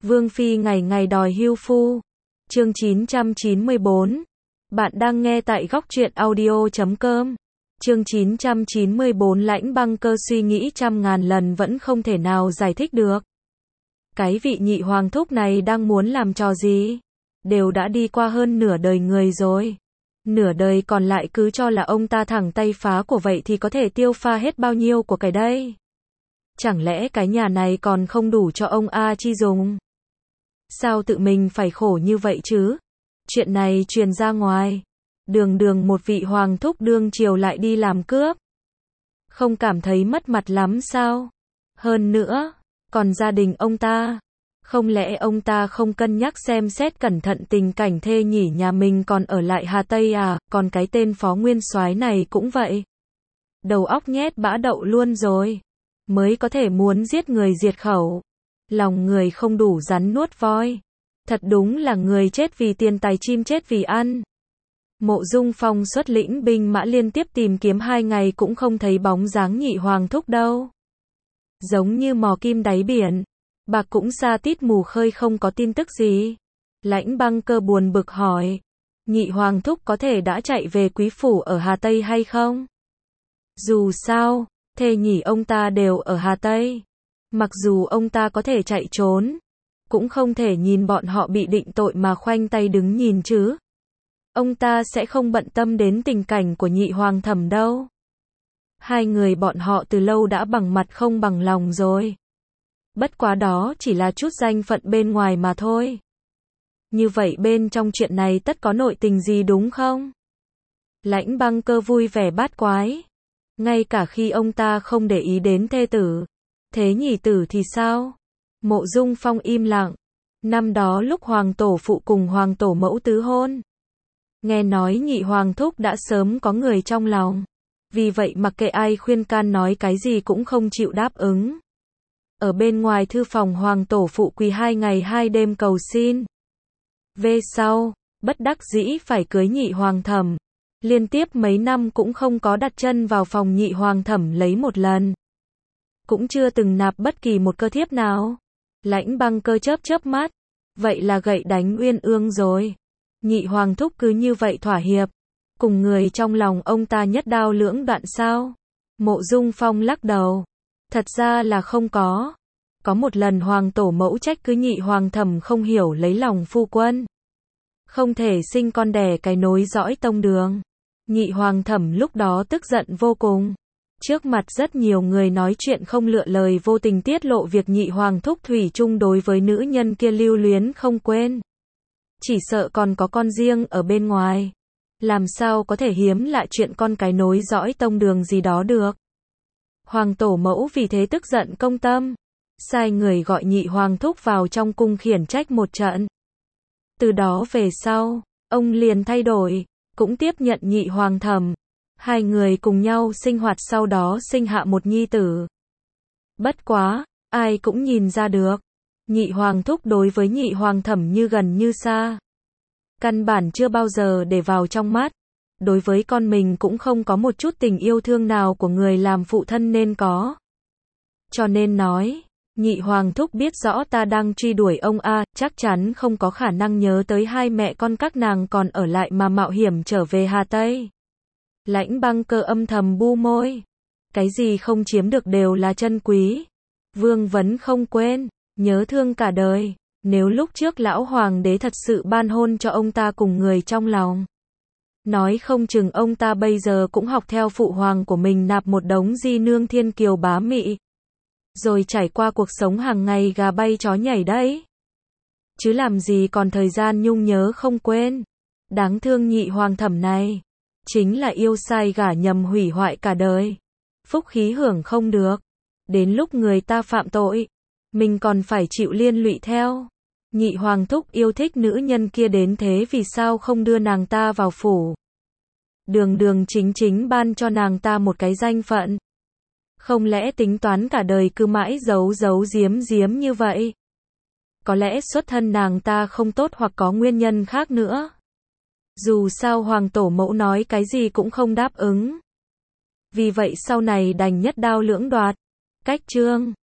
Vương phi ngày ngày đòi hưu phu. Chương 994. Bạn đang nghe tại góc truyện audio.com. Chương 994 Lãnh Băng Cơ suy nghĩ trăm ngàn lần vẫn không thể nào giải thích được. Cái vị nhị hoàng thúc này đang muốn làm trò gì? Đều đã đi qua hơn nửa đời người rồi. Nửa đời còn lại cứ cho là ông ta thẳng tay phá của vậy thì có thể tiêu pha hết bao nhiêu của cái đây? Chẳng lẽ cái nhà này còn không đủ cho ông A Chi dùng? Sao tự mình phải khổ như vậy chứ? Chuyện này truyền ra ngoài. Đường một vị hoàng thúc đương triều lại đi làm cướp. Không cảm thấy mất mặt lắm sao? Hơn nữa, còn gia đình ông ta. Không lẽ ông ta không cân nhắc xem xét cẩn thận tình cảnh thê nhỉ nhà mình còn ở lại Hà Tây à? Còn cái tên phó nguyên soái này cũng vậy. Đầu óc nhét bã đậu luôn rồi. Mới có thể muốn giết người diệt khẩu. Lòng người không đủ rắn nuốt voi. Thật đúng là người chết vì tiền tài chim chết vì ăn. Mộ Dung Phong xuất lĩnh binh mã liên tiếp tìm kiếm 2 ngày cũng không thấy bóng dáng nhị hoàng thúc đâu. Giống như mò kim đáy biển. Bạc cũng sa tít mù khơi không có tin tức gì. Lãnh Băng Cơ buồn bực hỏi. Nhị hoàng thúc có thể đã chạy về quý phủ ở Hà Tây hay không? Dù sao, thê nhỉ ông ta đều ở Hà Tây. Mặc dù ông ta có thể chạy trốn, cũng không thể nhìn bọn họ bị định tội mà khoanh tay đứng nhìn chứ. Ông ta sẽ không bận tâm đến tình cảnh của nhị hoàng thẩm đâu. Hai người bọn họ từ lâu đã bằng mặt không bằng lòng rồi. Bất quá đó chỉ là chút danh phận bên ngoài mà thôi. Như vậy bên trong chuyện này tất có nội tình gì đúng không? Lãnh Băng Cơ vui vẻ bát quái. Ngay cả khi ông ta không để ý đến thê tử. Thế nhị tử thì sao? Mộ Dung Phong im lặng. Năm đó lúc hoàng tổ phụ cùng hoàng tổ mẫu tứ hôn. Nghe nói nhị hoàng thúc đã sớm có người trong lòng. Vì vậy mặc kệ ai khuyên can nói cái gì cũng không chịu đáp ứng. Ở bên ngoài thư phòng hoàng tổ phụ quỳ 2 ngày 2 đêm cầu xin. Về sau, bất đắc dĩ phải cưới nhị hoàng thẩm. Liên tiếp mấy năm cũng không có đặt chân vào phòng nhị hoàng thẩm lấy một lần. Cũng chưa từng nạp bất kỳ một cơ thiếp nào. Lãnh Băng Cơ chớp mắt. Vậy là gậy đánh uyên ương rồi. Nhị hoàng thúc cứ như vậy thỏa hiệp. Cùng người trong lòng ông ta nhất đao lưỡng đoạn sao? Mộ Dung Phong lắc đầu. Thật ra là không có. Có một lần hoàng tổ mẫu trách cứ nhị hoàng thẩm không hiểu lấy lòng phu quân. Không thể sinh con đẻ cái nối dõi tông đường. Nhị hoàng thẩm lúc đó tức giận vô cùng. Trước mặt rất nhiều người nói chuyện không lựa lời vô tình tiết lộ việc nhị hoàng thúc thủy chung đối với nữ nhân kia lưu luyến không quên. Chỉ sợ còn có con riêng ở bên ngoài. Làm sao có thể hiếm lạ chuyện con cái nối dõi tông đường gì đó được. Hoàng tổ mẫu vì thế tức giận công tâm. Sai người gọi nhị hoàng thúc vào trong cung khiển trách một trận. Từ đó về sau, ông liền thay đổi, cũng tiếp nhận nhị hoàng thẩm. Hai người cùng nhau sinh hoạt sau đó sinh hạ một nhi tử. Bất quá, ai cũng nhìn ra được. Nhị hoàng thúc đối với nhị hoàng thẩm như gần như xa. Căn bản chưa bao giờ để vào trong mắt. Đối với con mình cũng không có một chút tình yêu thương nào của người làm phụ thân nên có. Cho nên nói, nhị hoàng thúc biết rõ ta đang truy đuổi ông A, chắc chắn không có khả năng nhớ tới hai mẹ con các nàng còn ở lại mà mạo hiểm trở về Hà Tây. Lãnh Băng Cơ âm thầm bu môi. Cái gì không chiếm được đều là chân quý. Vương vấn không quên, nhớ thương cả đời. Nếu lúc trước lão hoàng đế thật sự ban hôn cho ông ta cùng người trong lòng. Nói không chừng ông ta bây giờ cũng học theo phụ hoàng của mình nạp một đống di nương thiên kiều bá mị. Rồi trải qua cuộc sống hàng ngày gà bay chó nhảy đấy. Chứ làm gì còn thời gian nhung nhớ không quên. Đáng thương nhị hoàng thẩm này. Chính là yêu sai gả nhầm hủy hoại cả đời. Phúc khí hưởng không được. Đến lúc người ta phạm tội. Mình còn phải chịu liên lụy theo. Nhị hoàng thúc yêu thích nữ nhân kia đến thế vì sao không đưa nàng ta vào phủ. Đường chính ban cho nàng ta một cái danh phận. Không lẽ tính toán cả đời cứ mãi giấu giếm như vậy. Có lẽ xuất thân nàng ta không tốt hoặc có nguyên nhân khác nữa. Dù sao hoàng tổ mẫu nói cái gì cũng không đáp ứng. Vì vậy sau này đành nhất đao lưỡng đoạt. Cách chương